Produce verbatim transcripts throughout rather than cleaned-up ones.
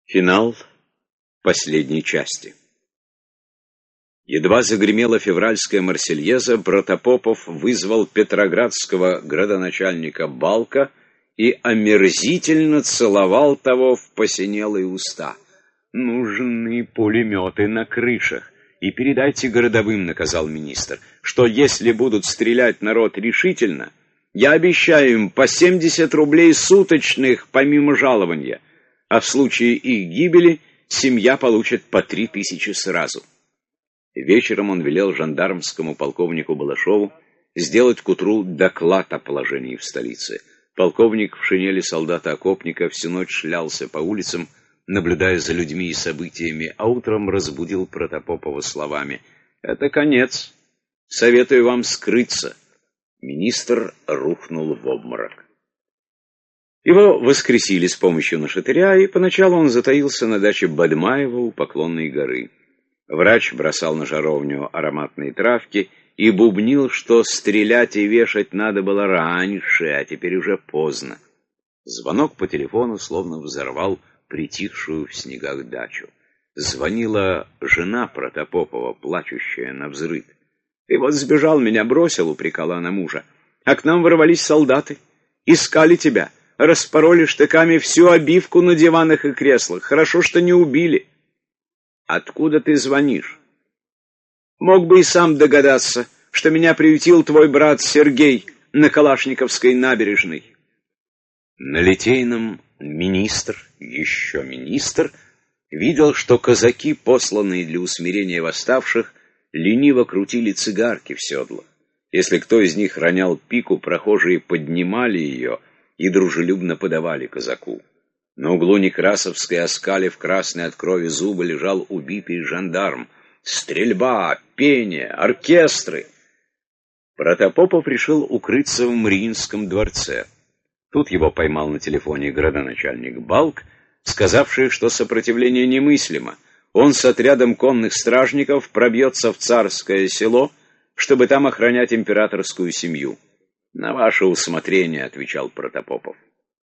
Финал последней части. Едва загремела февральская Марсельеза, Протопопов вызвал петроградского градоначальника Балка и омерзительно целовал того в посинелые уста. «Нужны пулеметы на крышах. И передайте городовым, — наказал министр, — что если будут стрелять народ решительно, я обещаю им по семьдесят рублей суточных помимо жалования, а в случае их гибели семья получит по три тысячи сразу». Вечером он велел жандармскому полковнику Балашову сделать к утру доклад о положении в столице. Полковник в шинели солдата-окопника всю ночь шлялся по улицам, наблюдая за людьми и событиями, а утром разбудил Протопопова словами: «Это конец. Советую вам скрыться». Министр рухнул в обморок. Его воскресили с помощью нашатыря, и поначалу он затаился на даче Бадмаева у Поклонной горы. Врач бросал на жаровню ароматные травки и бубнил, что стрелять и вешать надо было раньше, а теперь уже поздно. Звонок по телефону словно взорвал притихшую в снегах дачу. Звонила жена Протопопова, плачущая навзрыд. «Ты вот сбежал, меня бросил», — упрекала она мужа. «А к нам ворвались солдаты, искали тебя, распороли штыками всю обивку на диванах и креслах. Хорошо, что не убили». «Откуда ты звонишь?» «Мог бы и сам догадаться, что меня приютил твой брат Сергей на Калашниковской набережной». На Литейном министр, еще министр, видел, что казаки, посланные для усмирения восставших, лениво крутили цигарки в седлах. Если кто из них ронял пику, прохожие поднимали ее и дружелюбно подавали казаку. На углу Некрасовской, оскалив красные от крови зубы, лежал убитый жандарм. Стрельба, пение, оркестры. Протопопов решил укрыться в Мариинском дворце. Тут его поймал на телефоне градоначальник Балк, сказавший, что сопротивление немыслимо. Он с отрядом конных стражников пробьется в Царское село, чтобы там охранять императорскую семью. «На ваше усмотрение», — отвечал Протопопов.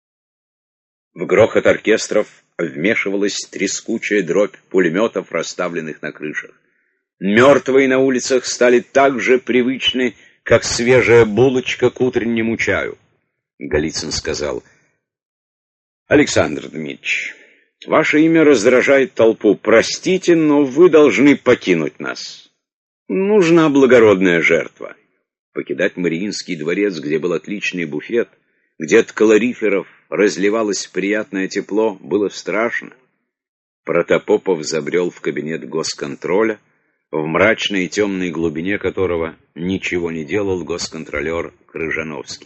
В грохот оркестров вмешивалась трескучая дробь пулеметов, расставленных на крышах. Мертвые на улицах стали так же привычны, как свежая булочка к утреннему чаю. Голицын сказал: «Александр Дмитриевич, ваше имя раздражает толпу. Простите, но вы должны покинуть нас. Нужна благородная жертва». Покидать Мариинский дворец, где был отличный буфет, где от калориферов разливалось приятное тепло, было страшно. Протопопов забрел в кабинет госконтроля, в мрачной и темной глубине которого ничего не делал госконтролер Крыжановский.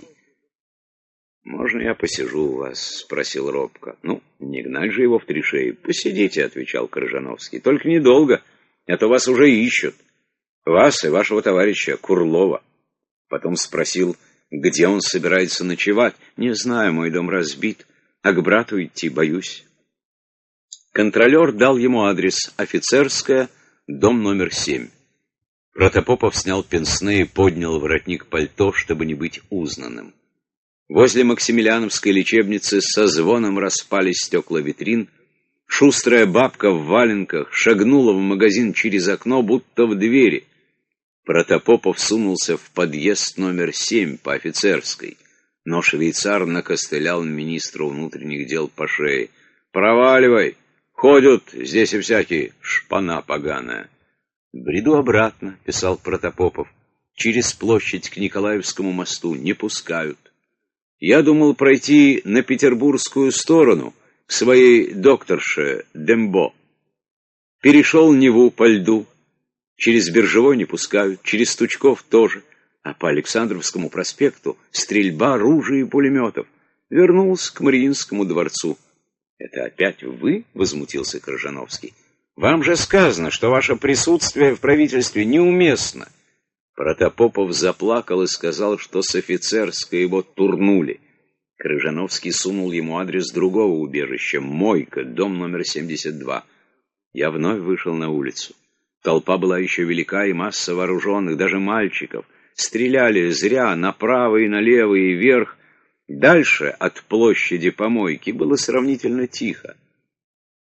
«Можно я посижу у вас?» — спросил робко. «Ну, не гнать же его в три шеи». «Посидите», — отвечал Крыжановский. «Только недолго, а то вас уже ищут. Вас и вашего товарища Курлова». Потом спросил, где он собирается ночевать. «Не знаю, мой дом разбит, а к брату идти боюсь». Контролер дал ему адрес: Офицерская, дом номер семь. Протопопов снял пенсне и поднял воротник пальто, чтобы не быть узнанным. Возле Максимилиановской лечебницы со звоном распали стекла витрин. Шустрая бабка в валенках шагнула в магазин через окно, будто в двери. Протопопов сунулся в подъезд номер семь по Офицерской, но швейцар накостылял министру внутренних дел по шее. «Проваливай! Ходят здесь и всякие, шпана поганая». «Бреду обратно», — писал Протопопов, — «через площадь к Николаевскому мосту не пускают. Я думал пройти на петербургскую сторону, к своей докторше Дембо. Перешел Неву по льду. Через Биржевой не пускают, через Тучков тоже. А по Александровскому проспекту стрельба, ружей и пулеметов. Вернулся к Мариинскому дворцу». «Это опять вы?» — возмутился Крыжановский. «Вам же сказано, что ваше присутствие в правительстве неуместно». Протопопов заплакал и сказал, что с Офицерской его турнули. Крыжановский сунул ему адрес другого убежища — Мойка, дом номер семьдесят два. Я вновь вышел на улицу. Толпа была еще велика, и масса вооруженных, даже мальчиков. Стреляли зря направо и налево и вверх. Дальше, от площади Помойки, было сравнительно тихо.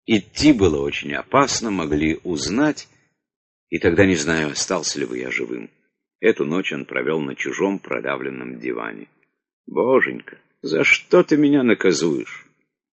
Идти было очень опасно, могли узнать, и тогда не знаю, остался ли бы я живым. Эту ночь он провел на чужом продавленном диване. Боженька, за что ты меня наказуешь?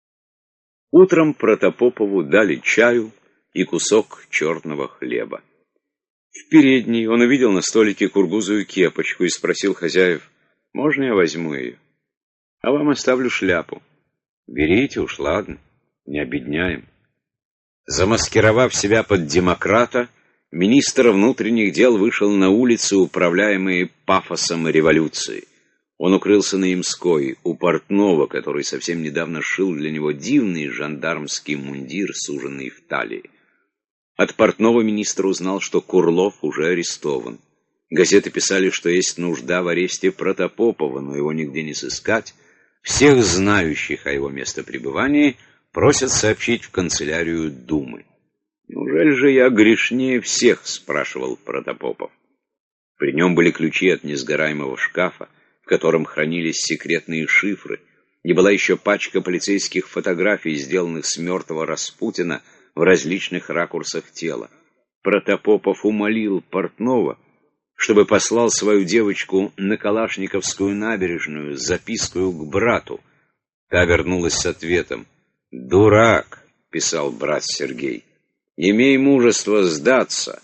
Утром Протопопову дали чаю и кусок черного хлеба. В передней он увидел на столике кургузую кепочку и спросил хозяев: «Можно я возьму ее? А вам оставлю шляпу». «Берите уж, ладно, не обедняем». Замаскировав себя под демократа, министр внутренних дел вышел на улицу, управляемые пафосом революции. Он укрылся на Ямской, у портного, который совсем недавно шил для него дивный жандармский мундир, суженный в талии. От портного министр узнал, что Курлов уже арестован. Газеты писали, что есть нужда в аресте Протопопова, но его нигде не сыскать. Всех знающих о его местопребывании просят сообщить в канцелярию Думы. «Неужели же я грешнее всех?» — спрашивал Протопопов. При нем были ключи от несгораемого шкафа, в котором хранились секретные шифры, и была еще пачка полицейских фотографий, сделанных с мертвого Распутина в различных ракурсах тела. Протопопов умолил портного, чтобы послал свою девочку на Калашниковскую набережную с запиской к брату. Та вернулась с ответом: «Дурак», — писал брат Сергей, — «имей мужество сдаться».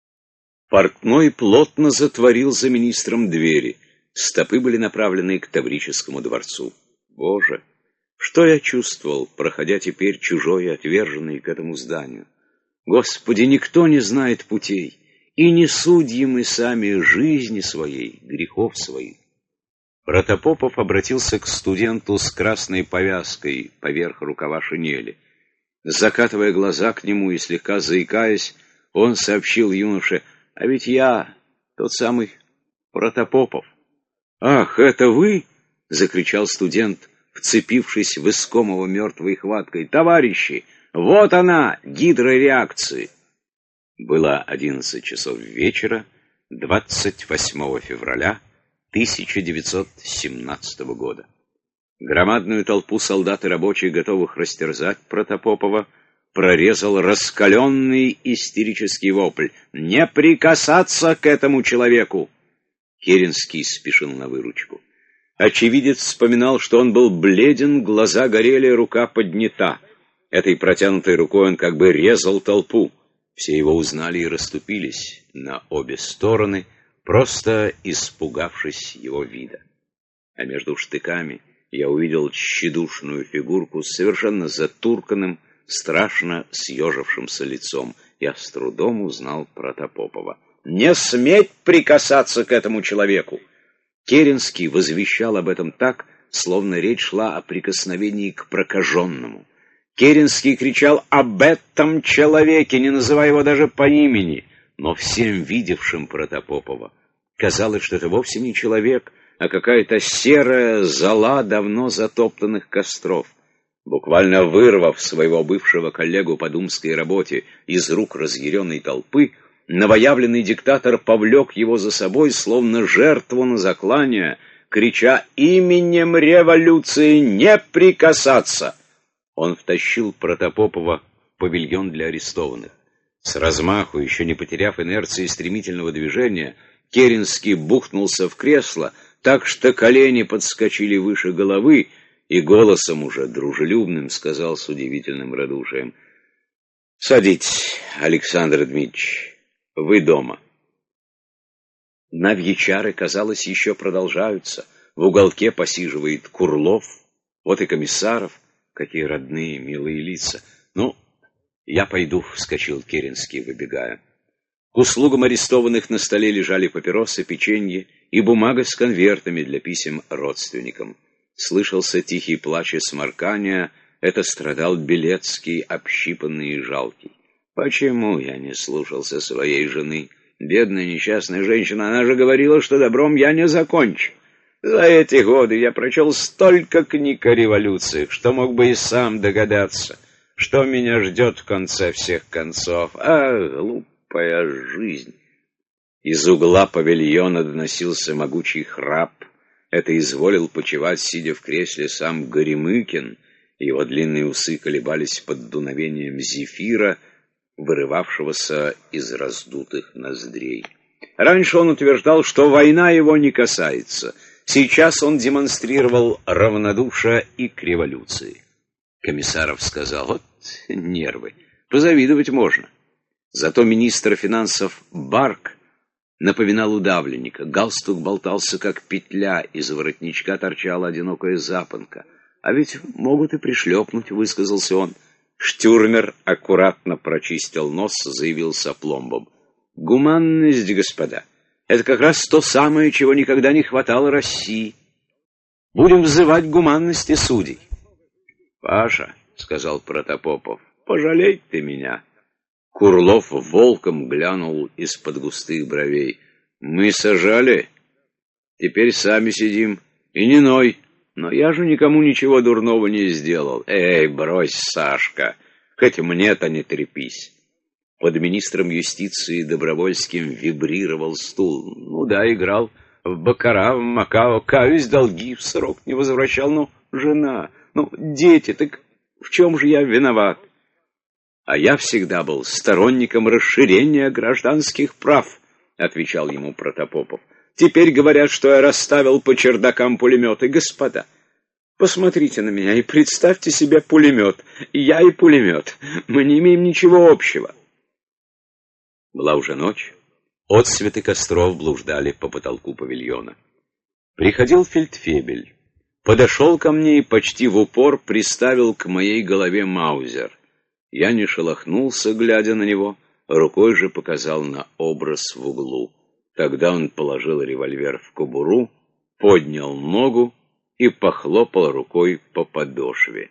Портной плотно затворил за министром двери. Стопы были направлены к Таврическому дворцу. Боже, что я чувствовал, проходя теперь чужой и отверженный к этому зданию? Господи, никто не знает путей, и не судьи мы сами жизни своей, грехов своих. Протопопов обратился к студенту с красной повязкой поверх рукава шинели. Закатывая глаза к нему и слегка заикаясь, он сообщил юноше: «А ведь я тот самый Протопопов». «Ах, это вы?» — закричал студент, вцепившись в искомого мертвой хваткой. «Товарищи, вот она, гидра реакции!» Было одиннадцать часов вечера, двадцать восьмого февраля тысяча девятьсот семнадцатого года. Громадную толпу солдат и рабочих, готовых растерзать Протопопова, прорезал раскаленный истерический вопль: «Не прикасаться к этому человеку!» Керенский спешил на выручку. Очевидец вспоминал, что он был бледен, глаза горели, рука поднята. Этой протянутой рукой он как бы резал толпу. Все его узнали и расступились на обе стороны, просто испугавшись его вида. А между штыками я увидел тщедушную фигурку с совершенно затурканным, страшно съежившимся лицом. Я с трудом узнал Протопопова. «Не сметь прикасаться к этому человеку!» Керенский возвещал об этом так, словно речь шла о прикосновении к прокаженному. Керенский кричал об этом человеке, не называя его даже по имени, но всем видевшим Протопопова казалось, что это вовсе не человек, а какая-то серая зола давно затоптанных костров. Буквально вырвав своего бывшего коллегу по думской работе из рук разъяренной толпы, новоявленный диктатор повлек его за собой, словно жертву на заклание, крича: «Именем революции не прикасаться!» Он втащил Протопопова в павильон для арестованных. С размаху, еще не потеряв инерции стремительного движения, Керенский бухнулся в кресло, так что колени подскочили выше головы, и голосом уже дружелюбным сказал с удивительным радушием: «Садитесь, Александр Дмитриевич, вы дома». Навьи чары, казалось, еще продолжаются. В уголке посиживает Курлов, вот и Комиссаров. Какие родные, милые лица. «Ну, я пойду», — вскочил Керенский, выбегая. К услугам арестованных на столе лежали папиросы, печенье и бумага с конвертами для писем родственникам. Слышался тихий плач и сморкания. Это страдал Белецкий, общипанный и жалкий. «Почему я не слушался своей жены? Бедная несчастная женщина, она же говорила, что добром я не закончу. За эти годы я прочел столько книг о революциях, что мог бы и сам догадаться, что меня ждет в конце всех концов. А, глупая жизнь!» Из угла павильона доносился могучий храп. Это изволил почивать, сидя в кресле, сам Горемыкин, Его длинные усы колебались под дуновением зефира, вырывавшегося из раздутых ноздрей. Раньше он утверждал, что война его не касается. Сейчас он демонстрировал равнодушие и к революции. Комиссаров сказал: вот нервы, позавидовать можно. Зато министр финансов Барк напоминал удавленника. Галстук болтался, как петля, из воротничка торчала одинокая запонка. А ведь могут и пришлепнуть, высказался он. Штюрмер аккуратно прочистил нос, заявил с опломбом: гуманность, господа, это как раз то самое, чего никогда не хватало России. Будем взывать гуманности судей. Паша, — сказал Протопопов, — пожалей ты меня. Курлов волком глянул из-под густых бровей. Мы сажали, теперь сами сидим, и не ной. Но я же никому ничего дурного не сделал. Эй, брось, Сашка, хоть мне-то не трепись. Под министром юстиции Добровольским вибрировал стул. Ну да, играл в баккара, в Макао, каюсь, долги в срок не возвращал. Ну, жена, ну, дети, так в чем же я виноват? А я всегда был сторонником расширения гражданских прав, отвечал ему Протопопов. Теперь говорят, что я расставил по чердакам пулеметы. Господа, посмотрите на меня и представьте себе пулемет. Я и пулемет. Мы не имеем ничего общего. Была уже ночь. Отсветы костров блуждали по потолку павильона. Приходил фельдфебель. Подошел ко мне и почти в упор приставил к моей голове маузер. Я не шелохнулся, глядя на него, рукой же показал на образ в углу. Тогда он положил револьвер в кобуру, поднял ногу и похлопал рукой по подошве.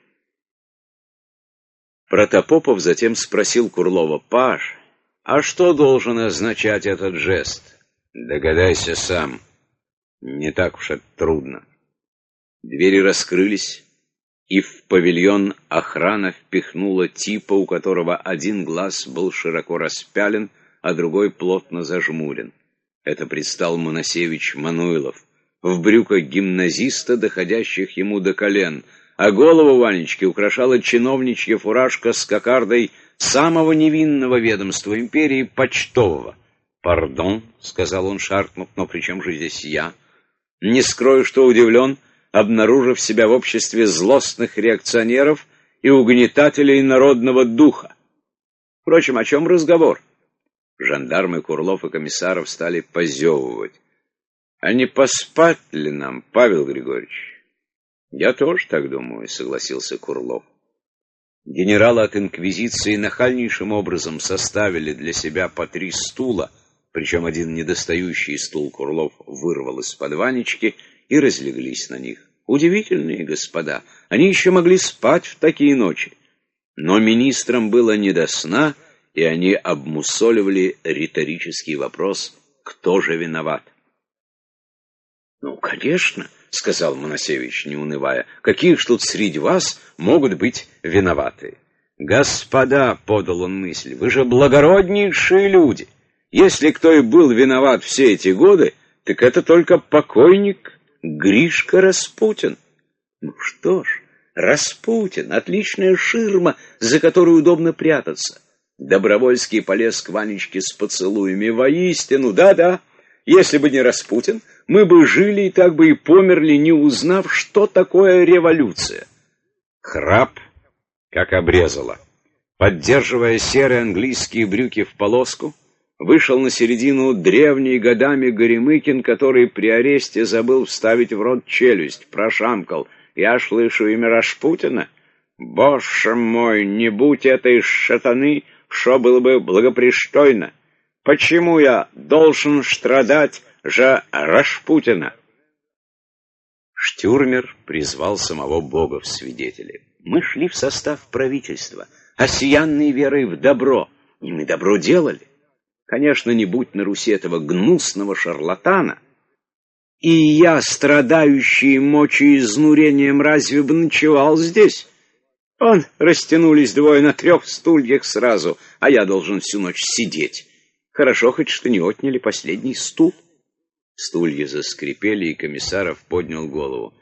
Протопопов затем спросил Курлова: «Паш, а что должен означать этот жест?» «Догадайся сам. Не так уж это трудно». Двери раскрылись, и в павильон охрана впихнула типа, у которого один глаз был широко распялен, а другой плотно зажмурен. Это предстал Моносевич Мануилов, в брюках гимназиста, доходящих ему до колен, а голову Ванечки украшала чиновничья фуражка с кокардой самого невинного ведомства империи, почтового. «Пардон», — сказал он, шаркнув, — «но при чем же здесь я?» Не скрою, что удивлен, обнаружив себя в обществе злостных реакционеров и угнетателей народного духа. Впрочем, о чем разговор? Жандармы Курлов и Комиссаров стали позевывать. А не поспать ли нам, Павел Григорьевич? Я тоже так думаю, согласился Курлов. Генералы от инквизиции нахальнейшим образом составили для себя по три стула, причем один недостающий стул Курлов вырвал из-под Ванечки, и разлеглись на них. Удивительные господа, они еще могли спать в такие ночи. Но министрам было не до сна, и они обмусоливали риторический вопрос: кто же виноват? «Ну, конечно», — сказал Моносевич, не унывая, — «какие ж тут среди вас могут быть виноватые?» «Господа», — подал он мысль, — «вы же благороднейшие люди. Если кто и был виноват все эти годы, так это только покойник Гришка Распутин». Ну что ж, Распутин — отличная ширма, за которую удобно прятаться. Добровольский полез к Ванечке с поцелуями. Воистину, да-да, если бы не Распутин, мы бы жили и так бы и померли, не узнав, что такое революция. Храп как обрезало. Поддерживая серые английские брюки в полоску, вышел на середину древний годами Горемыкин, который при аресте забыл вставить в рот челюсть, прошамкал: «Я слышу имя Распутина? Боже мой, не будь этой шатаны, шо было бы благопристойно? Почему я должен страдать же Распутина?» Штюрмер призвал самого Бога в свидетели. Мы шли в состав правительства, осиянной верой в добро, и мы добро делали. Конечно, не будь на Руси этого гнусного шарлатана, и я, страдающий мочеизнурением, разве бы ночевал здесь? Он растянулись двое на трех стульях сразу, а я должен всю ночь сидеть. Хорошо хоть что не отняли последний стул. Стулья заскрипели, и Комиссаров поднял голову.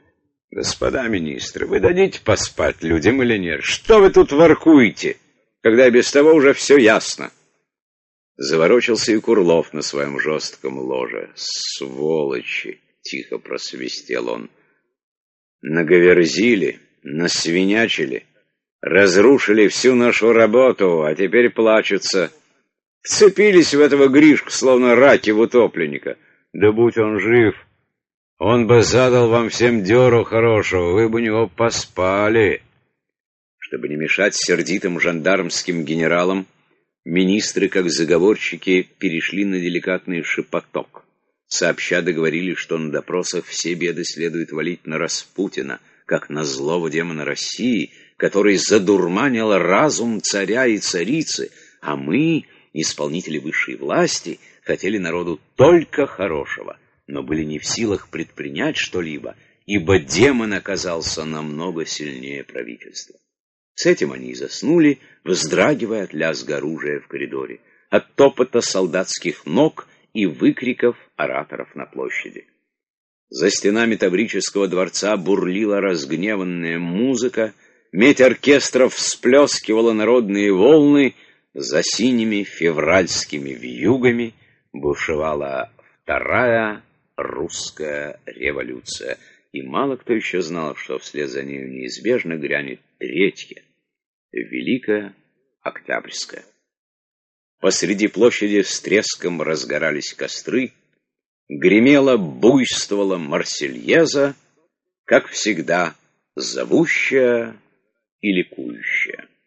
Господа министры, вы дадите поспать людям или нет? Что вы тут воркуете, когда и без того уже все ясно? Заворочился и Курлов на своем жестком ложе. «Сволочи!» — тихо просвистел он. «Наговерзили, насвинячили, разрушили всю нашу работу, а теперь плачутся. Вцепились в этого Гришку, словно раки в утопленника. Да будь он жив, он бы задал вам всем дёру хорошего, вы бы у него поспали». Чтобы не мешать сердитым жандармским генералам, министры, как заговорщики, перешли на деликатный шепоток. Сообща договорились, что на допросах все беды следует валить на Распутина, как на злого демона России, который задурманил разум царя и царицы, а мы, исполнители высшей власти, хотели народу только хорошего, но были не в силах предпринять что-либо, ибо демон оказался намного сильнее правительства. С этим они и заснули, вздрагивая от лязга оружия в коридоре, от топота солдатских ног и выкриков ораторов на площади. За стенами Таврического дворца бурлила разгневанная музыка, медь оркестров всплескивала народные волны, за синими февральскими вьюгами бушевала вторая русская революция, и мало кто еще знал, что вслед за нею неизбежно грянет третья, Великая Октябрьская. Посреди площади с треском разгорались костры, гремела, буйствовала Марсельеза, как всегда, зовущая и ликующая.